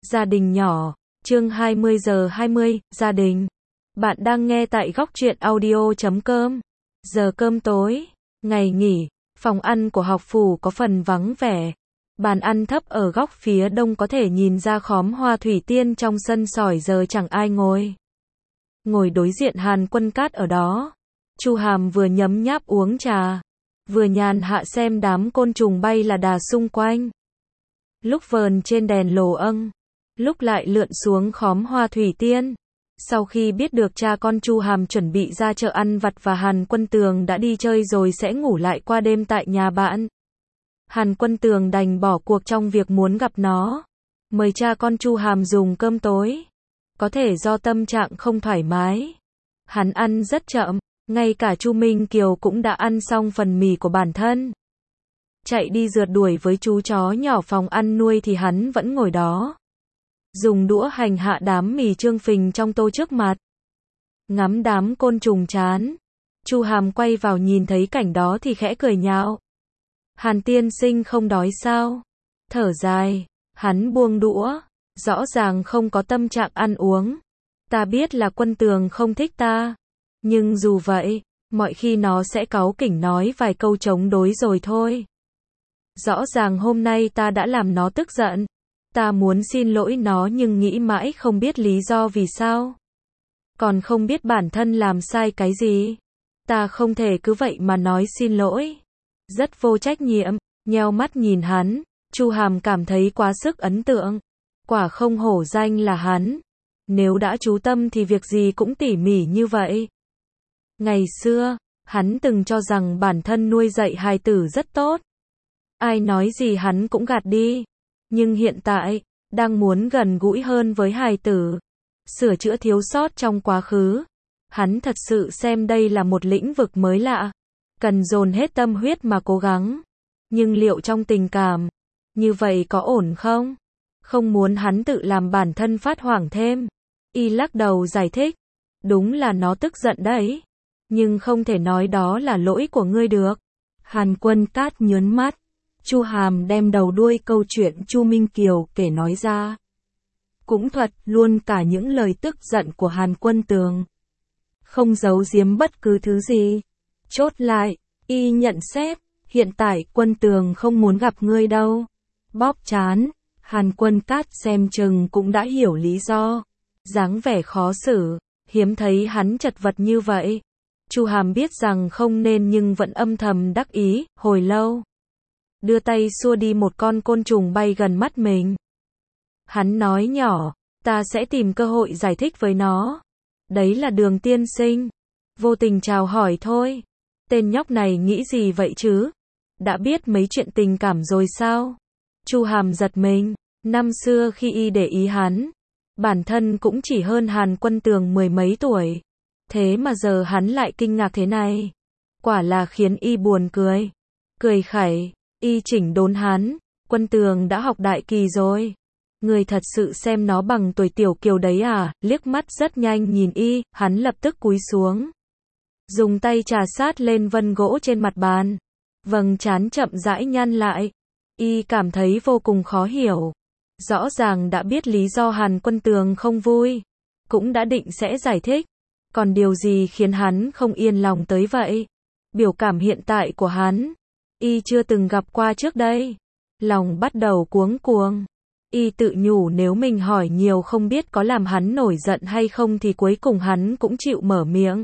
Gia đình nhỏ, chương 20 giờ 20, gia đình. Bạn đang nghe tại góc truyện audio.com. Giờ cơm tối, ngày nghỉ, phòng ăn của học phủ có phần vắng vẻ. Bàn ăn thấp ở góc phía đông có thể nhìn ra khóm hoa thủy tiên trong sân sỏi giờ chẳng ai ngồi. Ngồi đối diện Hàn Quân Cát ở đó. Chu Hàm vừa nhấm nháp uống trà, vừa nhàn hạ xem đám côn trùng bay là đà xung quanh. Lúc vờn trên đèn lồ âng, lúc lại lượn xuống khóm hoa thủy tiên. Sau khi biết được cha con Chu Hàm chuẩn bị ra chợ ăn vặt và Hàn Quân Tường đã đi chơi rồi sẽ ngủ lại qua đêm tại nhà bạn, Hàn Quân Tường đành bỏ cuộc trong việc muốn gặp nó, mời cha con Chu Hàm dùng cơm tối. Có thể do tâm trạng không thoải mái, hắn ăn rất chậm, ngay cả Chu Minh Kiều cũng đã ăn xong phần mì của bản thân. Chạy đi rượt đuổi với chú chó nhỏ phòng ăn nuôi thì hắn vẫn ngồi đó, dùng đũa hành hạ đám mì trương phình trong tô trước mặt. Ngắm đám côn trùng chán, Chu Hàm quay vào nhìn thấy cảnh đó thì khẽ cười nhạo. Hàn tiên sinh không đói sao? Thở dài, hắn buông đũa, rõ ràng không có tâm trạng ăn uống. Ta biết là Quân Tường không thích ta, nhưng dù vậy, mọi khi nó sẽ cáu kỉnh nói vài câu chống đối rồi thôi. Rõ ràng hôm nay ta đã làm nó tức giận. Ta muốn xin lỗi nó nhưng nghĩ mãi không biết lý do vì sao. Còn không biết bản thân làm sai cái gì. Ta không thể cứ vậy mà nói xin lỗi. Rất vô trách nhiệm, nheo mắt nhìn hắn, Chu Hàm cảm thấy quá sức ấn tượng. Quả không hổ danh là hắn. Nếu đã chú tâm thì việc gì cũng tỉ mỉ như vậy. Ngày xưa, hắn từng cho rằng bản thân nuôi dạy hài tử rất tốt. Ai nói gì hắn cũng gạt đi. Nhưng hiện tại, đang muốn gần gũi hơn với hài tử, sửa chữa thiếu sót trong quá khứ. Hắn thật sự xem đây là một lĩnh vực mới lạ, cần dồn hết tâm huyết mà cố gắng. Nhưng liệu trong tình cảm, như vậy có ổn không? Không muốn hắn tự làm bản thân phát hoảng thêm. Y lắc đầu giải thích, đúng là nó tức giận đấy, nhưng không thể nói đó là lỗi của ngươi được. Hàn Quân Cát nhớn mắt. Chu Hàm đem đầu đuôi câu chuyện Chu Minh Kiều kể nói ra. Cũng thuật luôn cả những lời tức giận của Hàn Quân Tường. Không giấu giếm bất cứ thứ gì. Chốt lại, y nhận xét, hiện tại Quân Tường không muốn gặp ngươi đâu. Bóp chán, Hàn Quân Cát xem chừng cũng đã hiểu lý do. Dáng vẻ khó xử, hiếm thấy hắn chật vật như vậy. Chu Hàm biết rằng không nên nhưng vẫn âm thầm đắc ý, hồi lâu. Đưa tay xua đi một con côn trùng bay gần mắt mình. Hắn nói nhỏ, ta sẽ tìm cơ hội giải thích với nó. Đấy là Đường tiên sinh. Vô tình chào hỏi thôi. Tên nhóc này nghĩ gì vậy chứ? Đã biết mấy chuyện tình cảm rồi sao? Chu Hàm giật mình. Năm xưa khi y để ý hắn, bản thân cũng chỉ hơn Hàn Quân Tường mười mấy tuổi. Thế mà giờ hắn lại kinh ngạc thế này. Quả là khiến y buồn cười. Cười khẩy. Y chỉnh đốn hắn, Quân Tường đã học đại kỳ rồi. Người thật sự xem nó bằng tuổi Tiểu Kiều đấy à? Liếc mắt rất nhanh nhìn y, hắn lập tức cúi xuống. Dùng tay chà sát lên vân gỗ trên mặt bàn. Vầng trán chậm rãi nhăn lại. Y cảm thấy vô cùng khó hiểu. Rõ ràng đã biết lý do Hàn Quân Tường không vui. Cũng đã định sẽ giải thích. Còn điều gì khiến hắn không yên lòng tới vậy? Biểu cảm hiện tại của hắn, y chưa từng gặp qua trước đây. Lòng bắt đầu cuống cuồng. Y tự nhủ nếu mình hỏi nhiều không biết có làm hắn nổi giận hay không thì cuối cùng hắn cũng chịu mở miệng.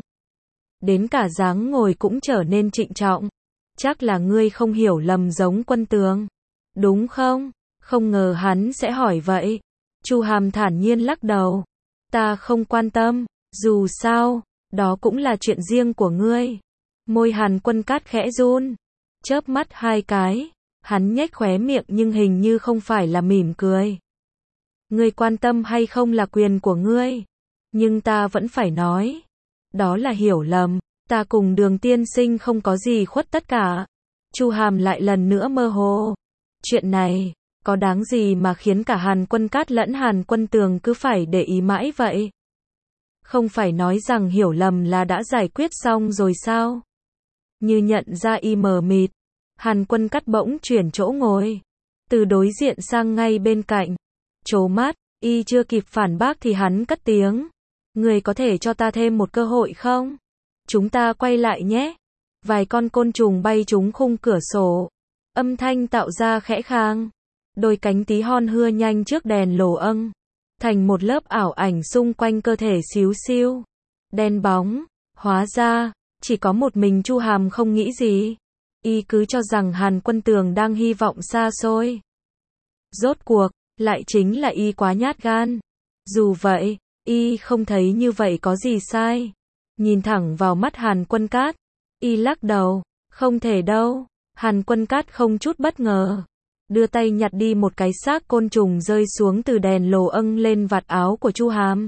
Đến cả dáng ngồi cũng trở nên trịnh trọng. Chắc là ngươi không hiểu lầm giống Quân Tường, đúng không? Không ngờ hắn sẽ hỏi vậy. Chu Hàm thản nhiên lắc đầu. Ta không quan tâm, dù sao, đó cũng là chuyện riêng của ngươi. Môi Hàn Quân Cát khẽ run. Chớp mắt hai cái, hắn nhếch khóe miệng nhưng hình như không phải là mỉm cười. Ngươi quan tâm hay không là quyền của ngươi, nhưng ta vẫn phải nói. Đó là hiểu lầm, ta cùng Đường tiên sinh không có gì khuất tất cả. Chu Hàm lại lần nữa mơ hồ. Chuyện này, có đáng gì mà khiến cả Hàn Quân Cát lẫn Hàn Quân Tường cứ phải để ý mãi vậy? Không phải nói rằng hiểu lầm là đã giải quyết xong rồi sao? Như nhận ra y mờ mịt, Hàn Quân Cát bỗng chuyển chỗ ngồi, từ đối diện sang ngay bên cạnh. Trố mắt, Y chưa kịp phản bác thì hắn cất tiếng. Người có thể cho ta thêm một cơ hội không? Chúng ta quay lại nhé. Vài con côn trùng bay trúng khung cửa sổ. Âm thanh tạo ra khẽ khang. Đôi cánh tí hon hưa nhanh trước đèn lồ âng. Thành một lớp ảo ảnh xung quanh cơ thể xíu xiu. Đen bóng. Hóa ra, chỉ có một mình Chu Hàm không nghĩ gì. Y cứ cho rằng Hàn Quân Tường đang hy vọng xa xôi. Rốt cuộc, lại chính là Y quá nhát gan. Dù vậy, Y không thấy như vậy có gì sai. Nhìn thẳng vào mắt Hàn Quân Cát. Y lắc đầu. Không thể đâu. Hàn Quân Cát không chút bất ngờ. Đưa tay nhặt đi một cái xác côn trùng rơi xuống từ đèn lồ âng lên vạt áo của Chu Hàm.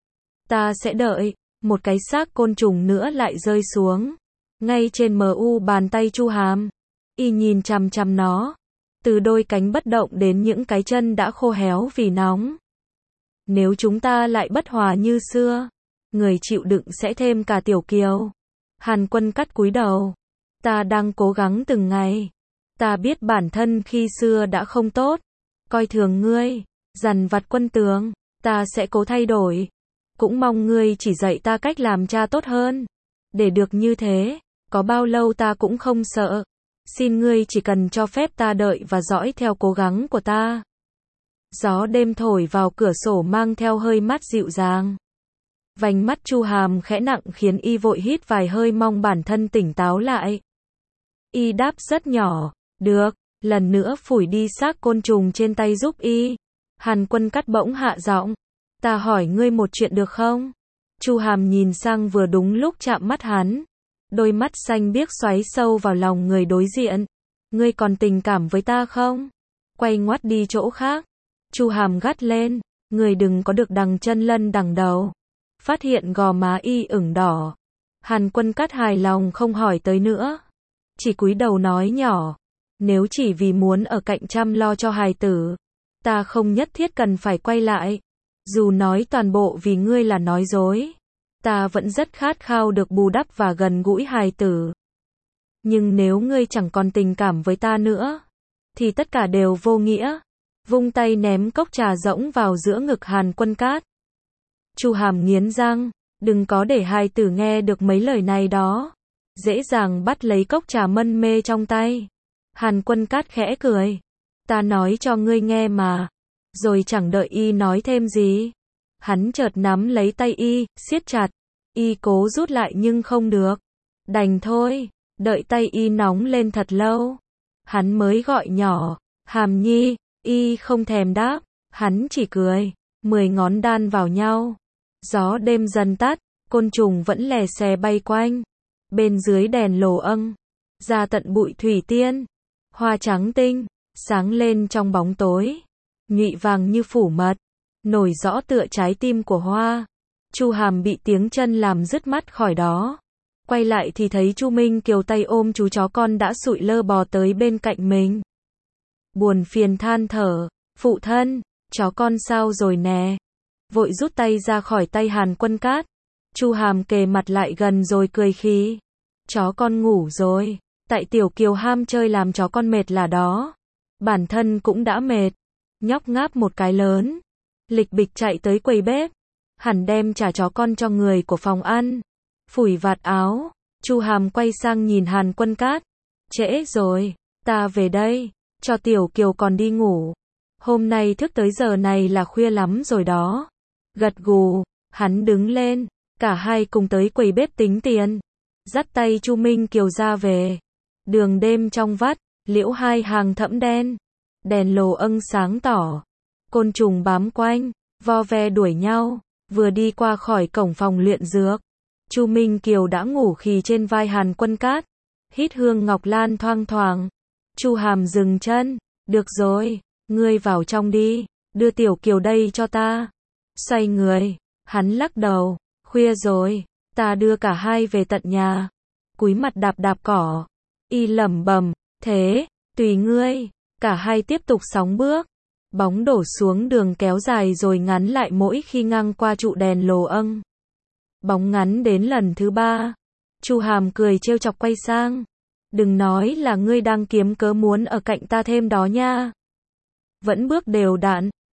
Ta sẽ đợi. Một cái xác côn trùng nữa lại rơi xuống. Ngay trên bàn tay Chu Hàm. Y nhìn chằm chằm nó. Từ đôi cánh bất động đến những cái chân đã khô héo vì nóng. Nếu chúng ta lại bất hòa như xưa, người chịu đựng sẽ thêm cả Tiểu Kiều. Hàn Quân Cát cúi đầu. Ta đang cố gắng từng ngày. Ta biết bản thân khi xưa đã không tốt. Coi thường ngươi. Dằn vặt Quân Tường. Ta sẽ cố thay đổi. Cũng mong ngươi chỉ dạy ta cách làm cha tốt hơn. Để được như thế, có bao lâu ta cũng không sợ. Xin ngươi chỉ cần cho phép ta đợi và dõi theo cố gắng của ta. Gió đêm thổi vào cửa sổ mang theo hơi mát dịu dàng. Vành mắt Chu Hàm khẽ nặng khiến Y vội hít vài hơi mong bản thân tỉnh táo lại. Y đáp rất nhỏ. Được, lần nữa phủi đi xác côn trùng trên tay giúp Y. Hàn Quân Cát bỗng hạ giọng. Ta hỏi ngươi một chuyện được không? Chu Hàm nhìn sang vừa đúng lúc chạm mắt hắn. Đôi mắt xanh biếc xoáy sâu vào lòng người đối diện. Ngươi còn tình cảm với ta không? Quay ngoắt đi chỗ khác. Chu Hàm gắt lên. Ngươi đừng có được đằng chân lân đằng đầu. Phát hiện gò má Y ửng đỏ. Hàn Quân Cát hài lòng không hỏi tới nữa. Chỉ cúi đầu nói nhỏ. Nếu chỉ vì muốn ở cạnh chăm lo cho hài tử, ta không nhất thiết cần phải quay lại. Dù nói toàn bộ vì ngươi là nói dối, ta vẫn rất khát khao được bù đắp và gần gũi hài tử. Nhưng nếu ngươi chẳng còn tình cảm với ta nữa, thì tất cả đều vô nghĩa. Vung tay ném cốc trà rỗng vào giữa ngực Hàn Quân Cát. Chu Hàm nghiến răng, đừng có để hài tử nghe được mấy lời này đó. Dễ dàng bắt lấy cốc trà mân mê trong tay. Hàn Quân Cát khẽ cười. Ta nói cho ngươi nghe mà. Rồi chẳng đợi Y nói thêm gì. Hắn chợt nắm lấy tay Y, siết chặt. Y cố rút lại nhưng không được. Đành thôi, đợi tay Y nóng lên thật lâu. Hắn mới gọi nhỏ. Hàm Nhi. Y không thèm đáp. Hắn chỉ cười. 10 ngón đan vào nhau. Gió đêm dần tắt. Côn trùng vẫn lè xè bay quanh. Bên dưới đèn lồ âng. Ra tận bụi thủy tiên. Hoa trắng tinh. Sáng lên trong bóng tối. Nhụy vàng như phủ mật. Nổi rõ tựa trái tim của hoa. Chu Hàm bị tiếng chân làm dứt mắt khỏi đó. Quay lại thì thấy Chu Minh Kiều tay ôm chú chó con đã sụi lơ bò tới bên cạnh mình. Buồn phiền than thở. Phụ thân, chó con sao rồi nè? Vội rút tay ra khỏi tay Hàn Quân Cát. Chu Hàm kề mặt lại gần rồi cười khí. Chó con ngủ rồi. Tại Tiểu Kiều ham chơi làm chó con mệt là đó. Bản thân cũng đã mệt. Nhóc ngáp một cái lớn. Lịch bịch chạy tới quầy bếp. Hẳn đem trả chó con cho người của phòng ăn. Phủi vạt áo. Chu Hàm quay sang nhìn Hàn Quân Cát. Trễ rồi. Ta về đây. Cho Tiểu Kiều còn đi ngủ. Hôm nay thức tới giờ này là khuya lắm rồi đó. Gật gù. Hắn đứng lên. Cả hai cùng tới quầy bếp tính tiền. Dắt tay Chu Minh Kiều ra về. Đường đêm trong vắt. Liễu hai hàng thẫm đen. Đèn lồ âng sáng tỏ. Côn trùng bám quanh. Vo ve đuổi nhau. Vừa đi qua khỏi cổng phòng luyện dược. Chu Minh Kiều đã ngủ khì trên vai Hàn Quân Cát. Hít hương ngọc lan thoang thoảng. Chu Hàm dừng chân. Được rồi. Ngươi vào trong đi. Đưa Tiểu Kiều đây cho ta. Xoay người. Hắn lắc đầu. Khuya rồi. Ta đưa cả hai về tận nhà. Cúi mặt đạp đạp cỏ. Y lẩm bẩm. Thế. Tùy ngươi. Cả hai tiếp tục sóng bước. Bóng đổ xuống đường kéo dài rồi ngắn lại mỗi khi ngang qua trụ đèn lồ âng. Bóng ngắn đến lần thứ 3. Chu Hàm cười trêu chọc quay sang. Đừng nói là ngươi đang kiếm cớ muốn ở cạnh ta thêm đó nha. Vẫn bước đều đặn.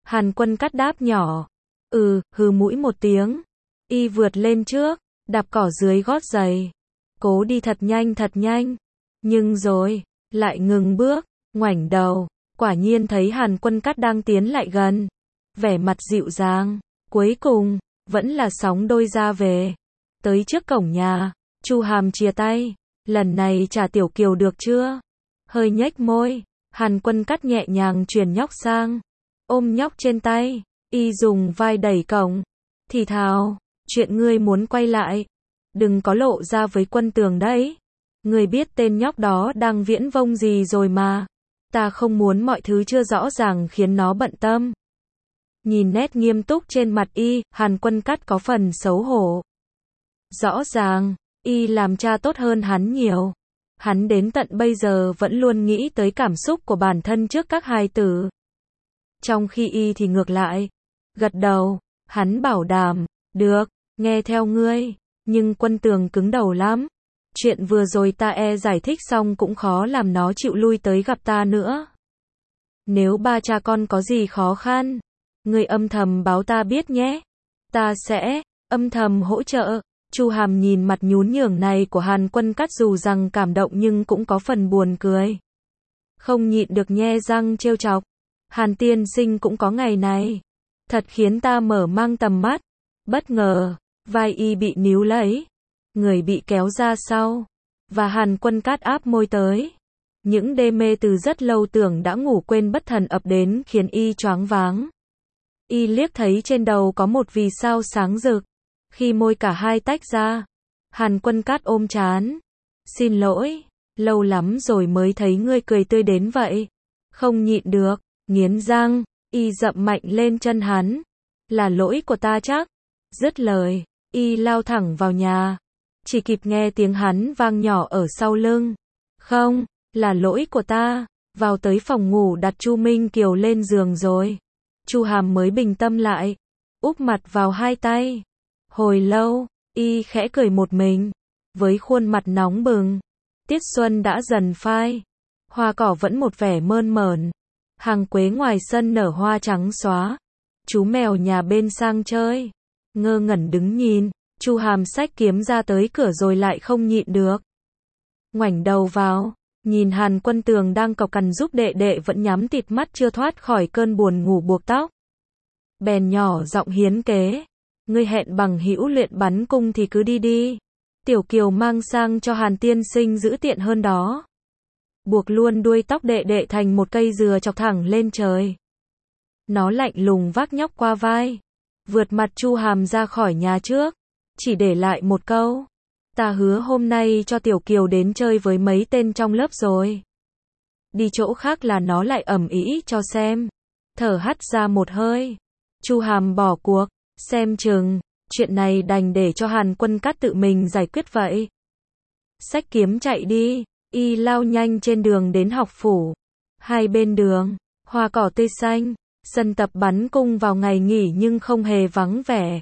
Hàn Quân Cát đáp nhỏ. Hừ mũi một tiếng. Y vượt lên trước, đạp cỏ dưới gót giày. Cố đi thật nhanh. Nhưng rồi, lại ngừng bước, ngoảnh đầu, quả nhiên thấy Hàn Quân Cát đang tiến lại gần. Vẻ mặt dịu dàng, cuối cùng, vẫn là sóng đôi ra về. Tới trước cổng nhà, Chu Hàm chìa tay, lần này trả Tiểu Kiều được chưa? Hơi nhếch môi, Hàn Quân Cát nhẹ nhàng chuyển nhóc sang, ôm nhóc trên tay, y dùng vai đẩy cổng, thì thào, chuyện ngươi muốn quay lại, đừng có lộ ra với Quân Tường đấy. Ngươi biết tên nhóc đó đang viễn vông gì rồi mà, ta không muốn mọi thứ chưa rõ ràng khiến nó bận tâm. Nhìn nét nghiêm túc trên mặt y, Hàn Quân Cát có phần xấu hổ. Rõ ràng, y làm cha tốt hơn hắn nhiều. Hắn đến tận bây giờ vẫn luôn nghĩ tới cảm xúc của bản thân trước các hài tử. Trong khi y thì ngược lại. Gật đầu, hắn bảo đảm, được, nghe theo ngươi. Nhưng Quân Tường cứng đầu lắm. Chuyện vừa rồi ta giải thích xong cũng khó làm nó chịu lui tới gặp ta nữa. Nếu ba cha con có gì khó khăn, ngươi âm thầm báo ta biết nhé. Ta sẽ âm thầm hỗ trợ. Chu Hàm nhìn mặt nhún nhường này của Hàn Quân Cát dù rằng cảm động nhưng cũng có phần buồn cười. Không nhịn được nhe răng trêu chọc. Hàn tiên sinh cũng có ngày này. Thật khiến ta mở mang tầm mắt. Bất ngờ, vai y bị níu lấy. Người bị kéo ra sau. Và Hàn Quân Cát áp môi tới. Những đê mê từ rất lâu tưởng đã ngủ quên bất thần ập đến khiến y choáng váng. Y liếc thấy trên đầu có một vì sao sáng rực. Khi môi cả hai tách ra, Hàn Quân Cát ôm trán. Xin lỗi, lâu lắm rồi mới thấy ngươi cười tươi đến vậy. Không nhịn được, nghiến răng, y dậm mạnh lên chân hắn. Là lỗi của ta chắc. Dứt lời, y lao thẳng vào nhà. Chỉ kịp nghe tiếng hắn vang nhỏ ở sau lưng. Không, là lỗi của ta. Vào tới phòng ngủ đặt Chu Minh Kiều lên giường rồi. Chu Hàm mới bình tâm lại, úp mặt vào hai tay. Hồi lâu, y khẽ cười một mình, với khuôn mặt nóng bừng. Tiết xuân đã dần phai, hoa cỏ vẫn một vẻ mơn mởn. Hàng quế ngoài sân nở hoa trắng xóa. Chú mèo nhà bên sang chơi, ngơ ngẩn đứng nhìn. Chu Hàm xách kiếm ra tới cửa rồi lại không nhịn được. Ngoảnh đầu vào, nhìn Hàn Quân Tường đang cộc cằn giúp đệ đệ vẫn nhắm tịt mắt chưa thoát khỏi cơn buồn ngủ buộc tóc. Bèn nhỏ giọng hiến kế. Ngươi hẹn bằng hữu luyện bắn cung thì cứ đi đi. Tiểu Kiều mang sang cho Hàn tiên sinh giữ tiện hơn đó. Buộc luôn đuôi tóc đệ đệ thành một cây dừa chọc thẳng lên trời. Nó lạnh lùng vác nhóc qua vai. Vượt mặt Chu Hàm ra khỏi nhà trước. Chỉ để lại một câu. Ta hứa hôm nay cho Tiểu Kiều đến chơi với mấy tên trong lớp rồi. Đi chỗ khác là nó lại ầm ĩ cho xem. Thở hắt ra một hơi. Chu Hàm bỏ cuộc. Xem chừng, chuyện này đành để cho Hàn Quân Cát tự mình giải quyết vậy. Xách kiếm chạy đi, y lao nhanh trên đường đến học phủ. Hai bên đường, hoa cỏ tươi xanh, sân tập bắn cung vào ngày nghỉ nhưng không hề vắng vẻ.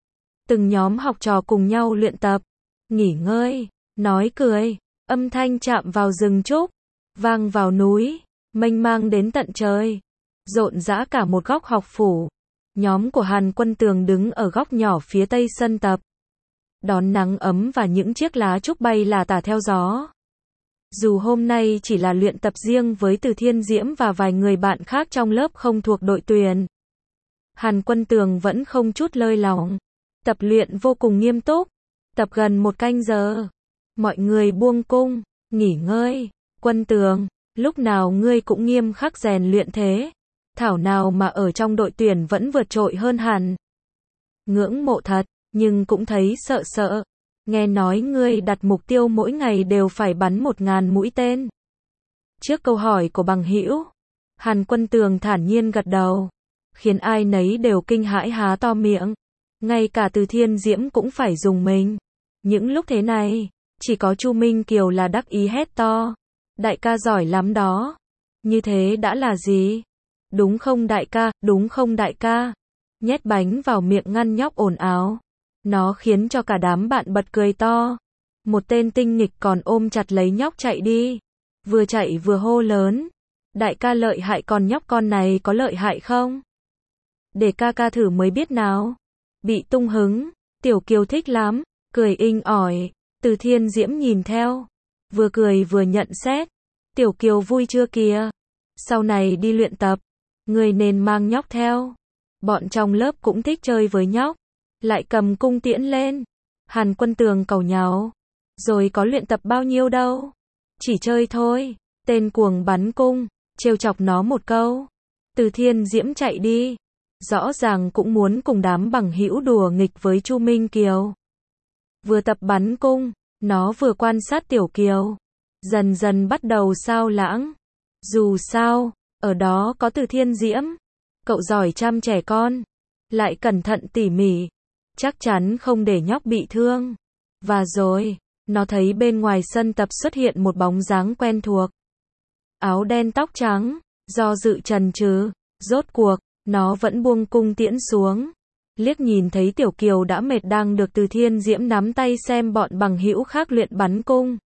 Từng nhóm học trò cùng nhau luyện tập, nghỉ ngơi, nói cười, âm thanh chạm vào rừng trúc, vang vào núi, mênh mang đến tận trời, rộn rã cả một góc học phủ. Nhóm của Hàn Quân Tường đứng ở góc nhỏ phía tây sân tập. Đón nắng ấm và những chiếc lá trúc bay lả tả theo gió. Dù hôm nay chỉ là luyện tập riêng với Từ Thiên Diễm và vài người bạn khác trong lớp không thuộc đội tuyển. Hàn Quân Tường vẫn không chút lơi lỏng. Tập luyện vô cùng nghiêm túc. Tập gần 1 canh giờ. Mọi người buông cung, nghỉ ngơi. Quân Tường, lúc nào ngươi cũng nghiêm khắc rèn luyện thế. Thảo nào mà ở trong đội tuyển vẫn vượt trội hơn hẳn. Ngưỡng mộ thật, nhưng cũng thấy sợ sợ. Nghe nói ngươi đặt mục tiêu mỗi ngày đều phải bắn 1000 mũi tên. Trước câu hỏi của bằng hữu, Hàn Quân Tường thản nhiên gật đầu, khiến ai nấy đều kinh hãi há to miệng. Ngay cả Từ Thiên Diễm cũng phải dùng mình. Những lúc thế này, chỉ có Chu Minh Kiều là đắc ý hét to. Đại ca giỏi lắm đó. Như thế đã là gì? Đúng không đại ca, đúng không đại ca? Nhét bánh vào miệng ngăn nhóc ồn ào. Nó khiến cho cả đám bạn bật cười to. Một tên tinh nghịch còn ôm chặt lấy nhóc chạy đi. Vừa chạy vừa hô lớn. Đại ca lợi hại còn nhóc con này có lợi hại không? để ca ca thử mới biết nào. Bị tung hứng, Tiểu Kiều thích lắm, cười inh ỏi. Từ Thiên Diễm nhìn theo, vừa cười vừa nhận xét. Tiểu Kiều vui chưa kìa? Sau này đi luyện tập, người nên mang nhóc theo. Bọn trong lớp cũng thích chơi với nhóc, lại cầm cung tiễn lên. Hàn Quân Tường cầu nháo, rồi có luyện tập bao nhiêu đâu, chỉ chơi thôi. Tên cuồng bắn cung, trêu chọc nó một câu. Từ Thiên Diễm chạy đi, rõ ràng cũng muốn cùng đám bằng hữu đùa nghịch với Chu Minh Kiều. Vừa tập bắn cung, nó vừa quan sát Tiểu Kiều, dần dần bắt đầu sao lãng. Dù sao, ở đó có Từ Thiên Diễm, cậu giỏi chăm trẻ con, lại cẩn thận tỉ mỉ, chắc chắn không để nhóc bị thương. Và rồi, nó thấy bên ngoài sân tập xuất hiện một bóng dáng quen thuộc. Áo đen tóc trắng, do dự chần chừ, rốt cuộc, nó vẫn buông cung tiễn xuống. Liếc nhìn thấy Tiểu Kiều đã mệt đang được Từ Thiên Diễm nắm tay xem bọn bằng hữu khác luyện bắn cung.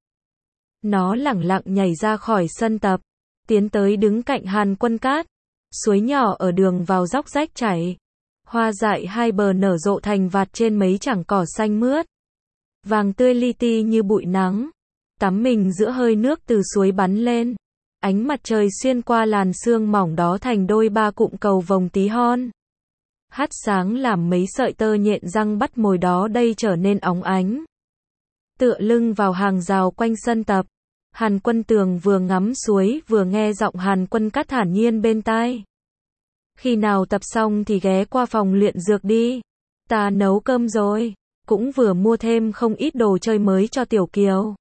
Nó lẳng lặng nhảy ra khỏi sân tập, tiến tới đứng cạnh Hàn Quân Cát. Suối nhỏ ở đường vào dốc rách chảy, hoa dại hai bờ nở rộ thành vạt trên mấy chảng cỏ xanh mướt, vàng tươi li ti như bụi nắng. Tắm mình giữa hơi nước từ suối bắn lên, ánh mặt trời xuyên qua làn sương mỏng đó thành đôi ba cụm cầu vồng tí hon. Hắt sáng làm mấy sợi tơ nhện răng bắt mồi đó đây trở nên óng ánh. Tựa lưng vào hàng rào quanh sân tập, Hàn Quân Tường vừa ngắm suối vừa nghe giọng Hàn Quân Cát thản nhiên bên tai. Khi nào tập xong thì ghé qua phòng luyện dược đi. Ta nấu cơm rồi, cũng vừa mua thêm không ít đồ chơi mới cho Tiểu Kiều.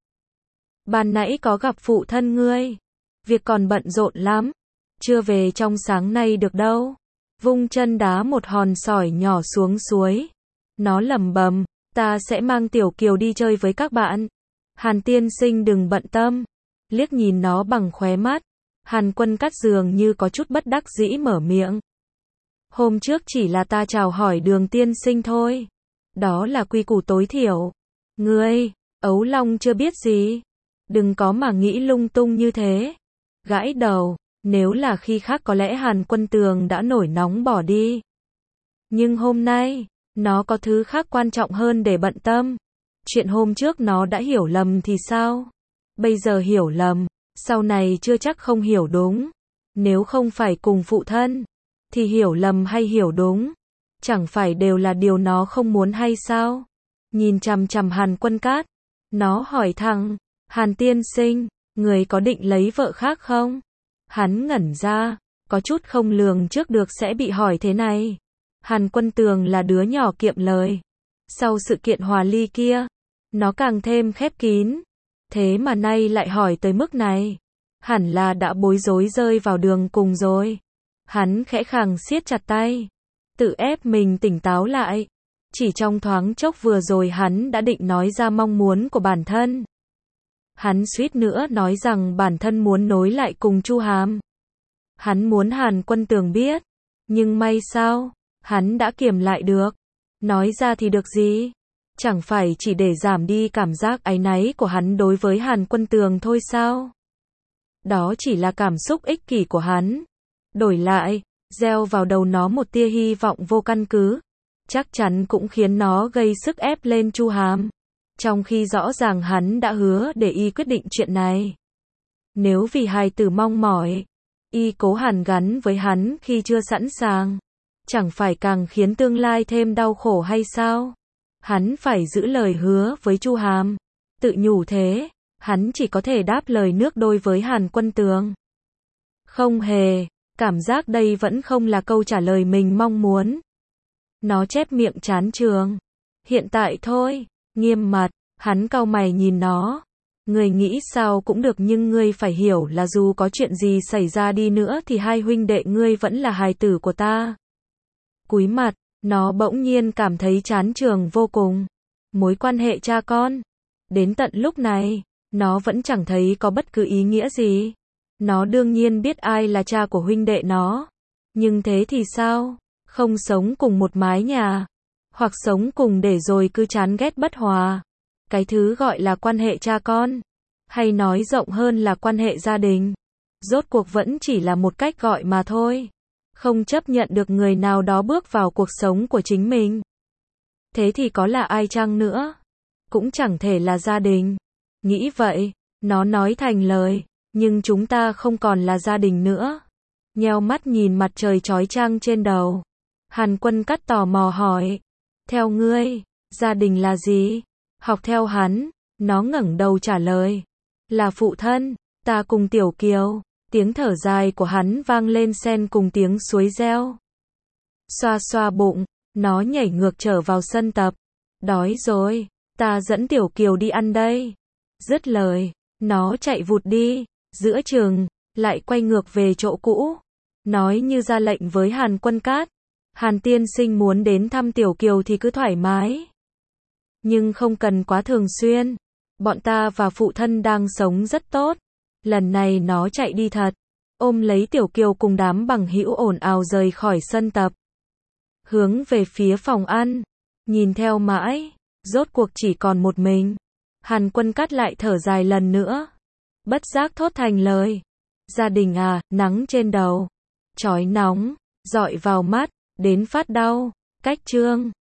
Ban nãy có gặp phụ thân ngươi, việc còn bận rộn lắm, chưa về trong sáng nay được đâu. Vung chân đá một hòn sỏi nhỏ xuống suối. Nó lẩm bẩm, ta sẽ mang Tiểu Kiều đi chơi với các bạn. Hàn tiên sinh đừng bận tâm. Liếc nhìn nó bằng khóe mắt, Hàn Quân Cát dường như có chút bất đắc dĩ mở miệng. Hôm trước chỉ là ta chào hỏi Đường tiên sinh thôi. Đó là quy củ tối thiểu. Ngươi, ấu long chưa biết gì. Đừng có mà nghĩ lung tung như thế. Gãi đầu, nếu là khi khác có lẽ Hàn Quân Tường đã nổi nóng bỏ đi. Nhưng hôm nay, nó có thứ khác quan trọng hơn để bận tâm. Chuyện hôm trước nó đã hiểu lầm thì sao? Bây giờ hiểu lầm, sau này chưa chắc không hiểu đúng. Nếu không phải cùng phụ thân, thì hiểu lầm hay hiểu đúng, chẳng phải đều là điều nó không muốn hay sao? Nhìn chằm chằm Hàn Quân Cát, nó hỏi thẳng, Hàn tiên sinh, người có định lấy vợ khác không? Hắn ngẩn ra, có chút không lường trước được sẽ bị hỏi thế này. Hàn Quân Tường là đứa nhỏ kiệm lời. Sau sự kiện hòa ly kia, nó càng thêm khép kín. Thế mà nay lại hỏi tới mức này. Hẳn là đã bối rối rơi vào đường cùng rồi. Hắn khẽ khàng siết chặt tay, tự ép mình tỉnh táo lại. Chỉ trong thoáng chốc vừa rồi hắn đã định nói ra mong muốn của bản thân. Hắn suýt nữa nói rằng bản thân muốn nối lại cùng Chu Hàm. Hắn muốn Hàn Quân Tường biết, nhưng may sao, hắn đã kiềm lại được. Nói ra thì được gì? Chẳng phải chỉ để giảm đi cảm giác áy náy của hắn đối với Hàn Quân Tường thôi sao? Đó chỉ là cảm xúc ích kỷ của hắn. Đổi lại, gieo vào đầu nó một tia hy vọng vô căn cứ, chắc chắn cũng khiến nó gây sức ép lên Chu Hàm. Trong khi rõ ràng hắn đã hứa để y quyết định chuyện này. Nếu vì hài tử mong mỏi, y cố hàn gắn với hắn khi chưa sẵn sàng, chẳng phải càng khiến tương lai thêm đau khổ hay sao? Hắn phải giữ lời hứa với Chu Hàm. Tự nhủ thế, hắn chỉ có thể đáp lời nước đôi với Hàn Quân Tường. Không hề, cảm giác đây vẫn không là câu trả lời mình mong muốn. Nó chép miệng chán chường. Hiện tại thôi, nghiêm mặt, hắn cau mày nhìn nó. Ngươi nghĩ sao cũng được nhưng ngươi phải hiểu là dù có chuyện gì xảy ra đi nữa thì hai huynh đệ ngươi vẫn là hài tử của ta. Cúi mặt, nó bỗng nhiên cảm thấy chán chường vô cùng. Mối quan hệ cha con. Đến tận lúc này, nó vẫn chẳng thấy có bất cứ ý nghĩa gì. Nó đương nhiên biết ai là cha của huynh đệ nó. Nhưng thế thì sao? Không sống cùng một mái nhà. Hoặc sống cùng để rồi cứ chán ghét bất hòa. Cái thứ gọi là quan hệ cha con. Hay nói rộng hơn là quan hệ gia đình. Rốt cuộc vẫn chỉ là một cách gọi mà thôi. không chấp nhận được người nào đó bước vào cuộc sống của chính mình. Thế thì có là ai chăng nữa? Cũng chẳng thể là gia đình. Nghĩ vậy, nó nói thành lời, nhưng chúng ta không còn là gia đình nữa. Nheo mắt nhìn mặt trời chói chang trên đầu. Hàn Quân Cát tò mò hỏi, theo ngươi, gia đình là gì? Học theo hắn, nó ngẩng đầu trả lời, là phụ thân, ta cùng Tiểu Kiều. Tiếng thở dài của hắn vang lên xen cùng tiếng suối reo. Xoa xoa bụng, nó nhảy ngược trở vào sân tập. Đói rồi, ta dẫn Tiểu Kiều đi ăn đây. Dứt lời, nó chạy vụt đi, giữa chừng, lại quay ngược về chỗ cũ. Nói như ra lệnh với Hàn Quân Cát. Hàn tiên sinh muốn đến thăm Tiểu Kiều thì cứ thoải mái. Nhưng không cần quá thường xuyên. Bọn ta và phụ thân đang sống rất tốt. Lần này nó chạy đi thật. Ôm lấy Tiểu Kiều cùng đám bằng hữu ồn ào rời khỏi sân tập. Hướng về phía phòng ăn. Nhìn theo mãi. Rốt cuộc chỉ còn một mình. Hàn Quân Cát lại thở dài lần nữa. Bất giác thốt thành lời. Gia đình à, nắng trên đầu. Chói nóng, dọi vào mắt, đến phát đau. Cách chương